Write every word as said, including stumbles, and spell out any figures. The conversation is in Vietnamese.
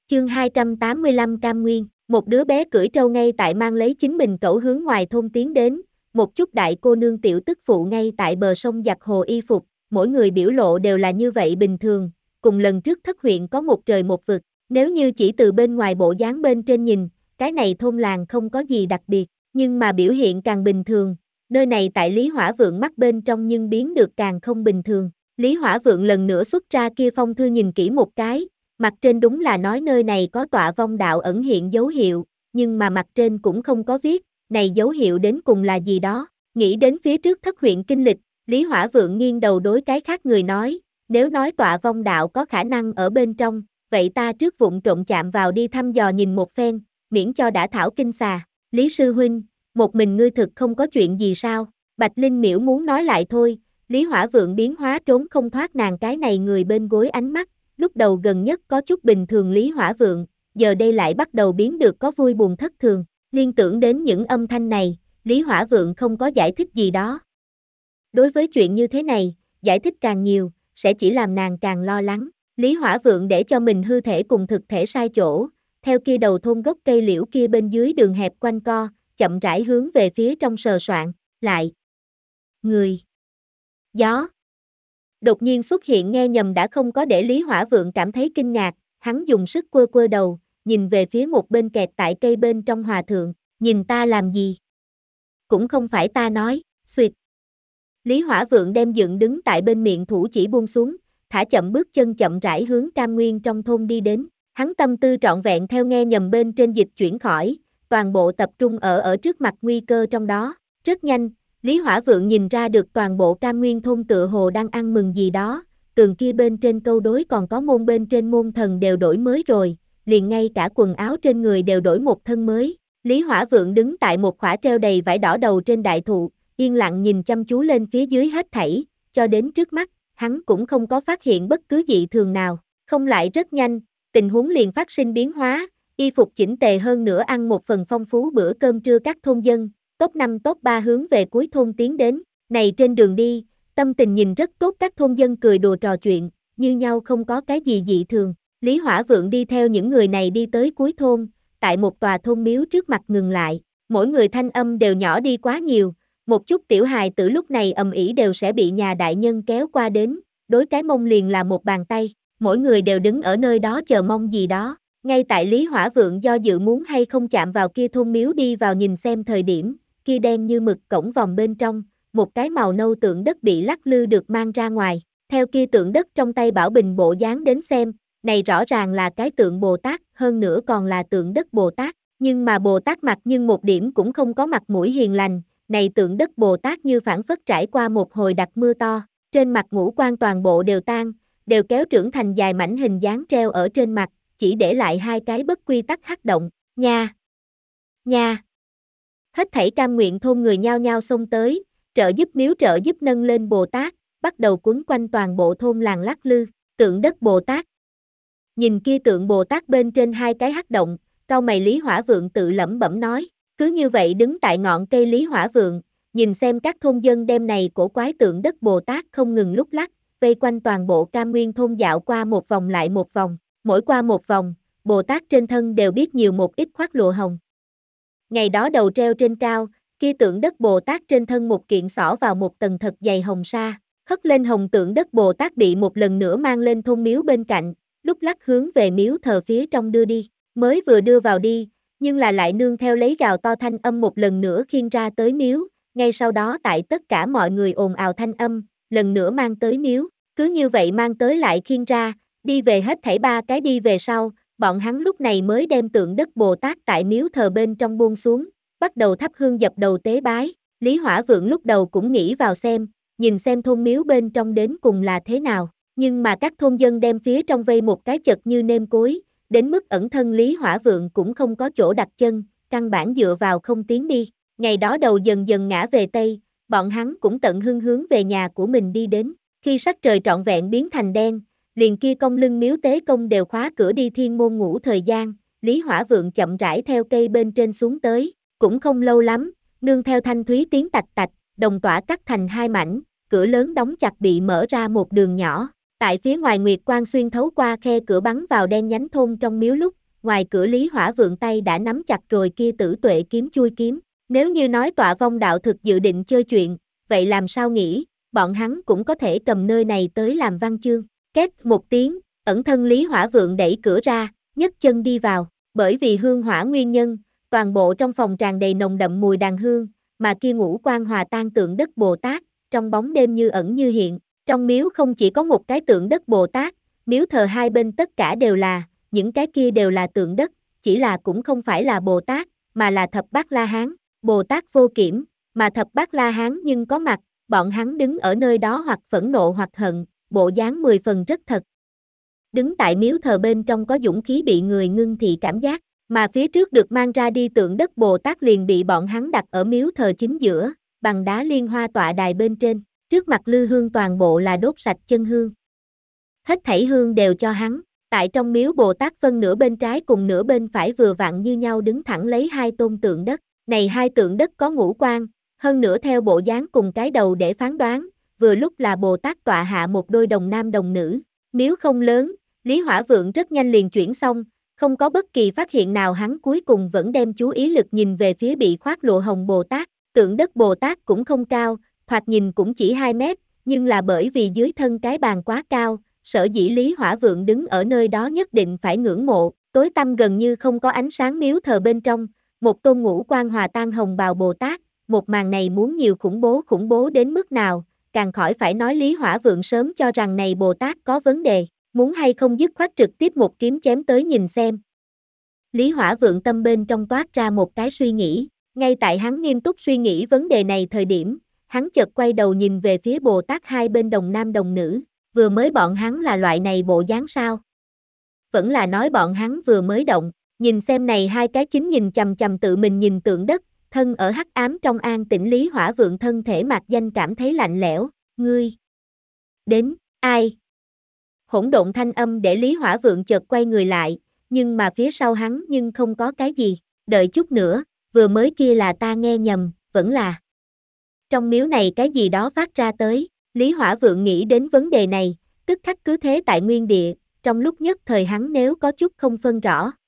Chương hai trăm tám mươi lăm Cam Nguyên, một đứa bé cưỡi trâu ngay tại mang lấy chính mình cẩu hướng ngoài thôn tiến đến, một chút đại cô nương tiểu tức phụ ngay tại bờ sông giặt hồ y phục, mỗi người biểu lộ đều là như vậy bình thường, cùng lần trước thất huyện có một trời một vực, nếu như chỉ từ bên ngoài bộ dáng bên trên nhìn, cái này thôn làng không có gì đặc biệt, nhưng mà biểu hiện càng bình thường, nơi này tại Lý Hỏa Vượng mắt bên trong nhưng biến được càng không bình thường. Lý Hỏa Vượng lần nữa xuất ra kia phong thư nhìn kỹ một cái, mặt trên đúng là nói nơi này có tọa vong đạo ẩn hiện dấu hiệu, nhưng mà mặt trên cũng không có viết, này dấu hiệu đến cùng là gì đó. Nghĩ đến phía trước thất huyện kinh lịch, Lý Hỏa Vượng nghiêng đầu đối cái khác người nói, nếu nói tọa vong đạo có khả năng ở bên trong, vậy ta trước vụng trộm chạm vào đi thăm dò nhìn một phen, miễn cho đã thảo kinh xà. Lý sư huynh, một mình ngươi thực không có chuyện gì sao? Bạch Linh Miễu muốn nói lại thôi, Lý Hỏa Vượng biến hóa trốn không thoát nàng cái này người bên gối ánh mắt, lúc đầu gần nhất có chút bình thường Lý Hỏa Vượng, giờ đây lại bắt đầu biến được có vui buồn thất thường, liên tưởng đến những âm thanh này, Lý Hỏa Vượng không có giải thích gì đó. Đối với chuyện như thế này, giải thích càng nhiều, sẽ chỉ làm nàng càng lo lắng. Lý Hỏa Vượng để cho mình hư thể cùng thực thể sai chỗ, theo kia đầu thôn gốc cây liễu kia bên dưới đường hẹp quanh co, chậm rãi hướng về phía trong sờ soạn, lại. Người. Gió. Đột nhiên xuất hiện nghe nhầm đã không có để Lý Hỏa Vượng cảm thấy kinh ngạc, hắn dùng sức quơ quơ đầu, nhìn về phía một bên kẹt tại cây bên trong hòa thượng, nhìn ta làm gì? Cũng không phải ta nói, xuyệt. Lý Hỏa Vượng đem dựng đứng tại bên miệng thủ chỉ buông xuống, thả chậm bước chân chậm rãi hướng Cam Nguyên trong thôn đi đến, hắn tâm tư trọn vẹn theo nghe nhầm bên trên dịch chuyển khỏi, toàn bộ tập trung ở ở trước mặt nguy cơ trong đó, rất nhanh. Lý Hỏa Vượng nhìn ra được toàn bộ Cam Nguyên thôn tựa hồ đang ăn mừng gì đó, tường kia bên trên câu đối còn có môn bên trên môn thần đều đổi mới rồi, liền ngay cả quần áo trên người đều đổi một thân mới. Lý Hỏa Vượng đứng tại một khỏa treo đầy vải đỏ đầu trên đại thụ, yên lặng nhìn chăm chú lên phía dưới hết thảy, cho đến trước mắt, hắn cũng không có phát hiện bất cứ dị thường nào, không lại rất nhanh, tình huống liền phát sinh biến hóa, y phục chỉnh tề hơn nữa ăn một phần phong phú bữa cơm trưa các thôn dân. Top năm top ba hướng về cuối thôn tiến đến, này trên đường đi, tâm tình nhìn rất tốt các thôn dân cười đùa trò chuyện, như nhau không có cái gì dị thường. Lý Hỏa Vượng đi theo những người này đi tới cuối thôn, tại một tòa thôn miếu trước mặt ngừng lại, mỗi người thanh âm đều nhỏ đi quá nhiều, một chút tiểu hài tử lúc này ầm ĩ đều sẽ bị nhà đại nhân kéo qua đến, đối cái mông liền là một bàn tay, mỗi người đều đứng ở nơi đó chờ mong gì đó. Ngay tại Lý Hỏa Vượng do dự muốn hay không chạm vào kia thôn miếu đi vào nhìn xem thời điểm, kia đen như mực cổng vòng bên trong, một cái màu nâu tượng đất bị lắc lư được mang ra ngoài, theo kia tượng đất trong tay Bảo Bình bộ dáng đến xem, này rõ ràng là cái tượng Bồ Tát, hơn nữa còn là tượng đất Bồ Tát, nhưng mà Bồ Tát mặt nhưng một điểm cũng không có mặt mũi hiền lành, này tượng đất Bồ Tát như phảng phất trải qua một hồi đặc mưa to, trên mặt ngũ quan toàn bộ đều tan, đều kéo trưởng thành dài mảnh hình dáng treo ở trên mặt, chỉ để lại hai cái bất quy tắc hắc động, nha, nha. Hết thảy Cam Nguyện thôn người nhao nhao xông tới, trợ giúp miếu trợ giúp nâng lên Bồ Tát, bắt đầu quấn quanh toàn bộ thôn làng lắc lư, tượng đất Bồ Tát. Nhìn kia tượng Bồ Tát bên trên hai cái hắc động, cau mày Lý Hỏa Vượng tự lẩm bẩm nói, cứ như vậy đứng tại ngọn cây Lý Hỏa Vượng, nhìn xem các thôn dân đem này cổ quái tượng đất Bồ Tát không ngừng lúc lắc, vây quanh toàn bộ Cam Nguyên thôn dạo qua một vòng lại một vòng, mỗi qua một vòng, Bồ Tát trên thân đều biết nhiều một ít khoác lụa hồng. Ngày đó đầu treo trên cao, kia tượng đất Bồ Tát trên thân một kiện xỏ vào một tầng thật dày hồng sa, hất lên hồng tượng đất Bồ Tát bị một lần nữa mang lên thôn miếu bên cạnh, lúc lắc hướng về miếu thờ phía trong đưa đi, mới vừa đưa vào đi, nhưng là lại nương theo lấy gào to thanh âm một lần nữa khiêng ra tới miếu, ngay sau đó tại tất cả mọi người ồn ào thanh âm, lần nữa mang tới miếu, cứ như vậy mang tới lại khiêng ra, đi về hết thảy ba cái đi về sau. Bọn hắn lúc này mới đem tượng đất Bồ Tát tại miếu thờ bên trong buông xuống, bắt đầu thắp hương dập đầu tế bái. Lý Hỏa Vượng lúc đầu cũng nghĩ vào xem, nhìn xem thôn miếu bên trong đến cùng là thế nào, nhưng mà các thôn dân đem phía trong vây một cái chật như nêm cối, đến mức ẩn thân Lý Hỏa Vượng cũng không có chỗ đặt chân, căn bản dựa vào không tiến đi. Ngày đó đầu dần dần ngã về Tây, bọn hắn cũng tận hưng hướng về nhà của mình đi đến, khi sắc trời trọn vẹn biến thành đen, liền kia công lưng miếu tế công đều khóa cửa đi thiên môn ngủ thời gian, Lý Hỏa Vượng chậm rãi theo cây bên trên xuống tới, cũng không lâu lắm, nương theo thanh thúy tiếng tạch tạch, đồng tỏa cắt thành hai mảnh, cửa lớn đóng chặt bị mở ra một đường nhỏ, tại phía ngoài nguyệt quang xuyên thấu qua khe cửa bắn vào đen nhánh thôn trong miếu lúc, ngoài cửa Lý Hỏa Vượng tay đã nắm chặt rồi kia tử tuệ kiếm chui kiếm. Nếu như nói tọa vong đạo thực dự định chơi chuyện, vậy làm sao nghĩ, bọn hắn cũng có thể cầm nơi này tới làm văn chương. Két một tiếng, ẩn thân Lý Hỏa Vượng đẩy cửa ra, nhấc chân đi vào. Bởi vì hương hỏa nguyên nhân, toàn bộ trong phòng tràn đầy nồng đậm mùi đàn hương, mà kia ngũ quan hòa tan tượng đất Bồ Tát, trong bóng đêm như ẩn như hiện. Trong miếu không chỉ có một cái tượng đất Bồ Tát, miếu thờ hai bên tất cả đều là, những cái kia đều là tượng đất, chỉ là cũng không phải là Bồ Tát, mà là Thập Bát La Hán. Bồ Tát vô kiểm, mà Thập Bát La Hán nhưng có mặt, bọn hắn đứng ở nơi đó hoặc phẫn nộ hoặc hận, bộ dáng mười phần rất thật. Đứng tại miếu thờ bên trong có dũng khí bị người ngưng thị cảm giác, mà phía trước được mang ra đi tượng đất Bồ Tát liền bị bọn hắn đặt ở miếu thờ chính giữa, bằng đá liên hoa tọa đài bên trên, trước mặt lư hương toàn bộ là đốt sạch chân hương. Hết thảy hương đều cho hắn, tại trong miếu Bồ Tát phân nửa bên trái cùng nửa bên phải vừa vặn như nhau đứng thẳng lấy hai tôn tượng đất, này hai tượng đất có ngũ quan, hơn nữa theo bộ dáng cùng cái đầu để phán đoán, vừa lúc là Bồ Tát tọa hạ một đôi đồng nam đồng nữ. Miếu không lớn, Lý Hỏa Vượng rất nhanh liền chuyển xong, không có bất kỳ phát hiện nào, hắn cuối cùng vẫn đem chú ý lực nhìn về phía bị khoác lụa hồng Bồ Tát. Tượng đất Bồ Tát cũng không cao, thoạt nhìn cũng chỉ hai mét, nhưng là bởi vì dưới thân cái bàn quá cao, sở dĩ Lý Hỏa Vượng đứng ở nơi đó nhất định phải ngưỡng mộ. Tối tăm gần như không có ánh sáng miếu thờ bên trong, một tôn ngũ quan hòa tan hồng bào Bồ Tát, một màn này muốn nhiều khủng bố khủng bố đến mức nào, càng khỏi phải nói Lý Hỏa Vượng sớm cho rằng này Bồ Tát có vấn đề, muốn hay không dứt khoát trực tiếp một kiếm chém tới nhìn xem. Lý Hỏa Vượng tâm bên trong toát ra một cái suy nghĩ, ngay tại hắn nghiêm túc suy nghĩ vấn đề này thời điểm, hắn chợt quay đầu nhìn về phía Bồ Tát hai bên đồng nam đồng nữ, vừa mới bọn hắn là loại này bộ dáng sao? Vẫn là nói bọn hắn vừa mới động, nhìn xem này hai cái chính nhìn chằm chằm tự mình nhìn tượng đất, thân ở hắc ám trong an tĩnh Lý Hỏa Vượng thân thể mạc danh cảm thấy lạnh lẽo, ngươi đến, ai? Hỗn độn thanh âm để Lý Hỏa Vượng chợt quay người lại, nhưng mà phía sau hắn nhưng không có cái gì, đợi chút nữa, vừa mới kia là ta nghe nhầm, vẫn là trong miếu này cái gì đó phát ra tới. Lý Hỏa Vượng nghĩ đến vấn đề này, tức khắc cứ thế tại nguyên địa, trong lúc nhất thời hắn nếu có chút không phân rõ,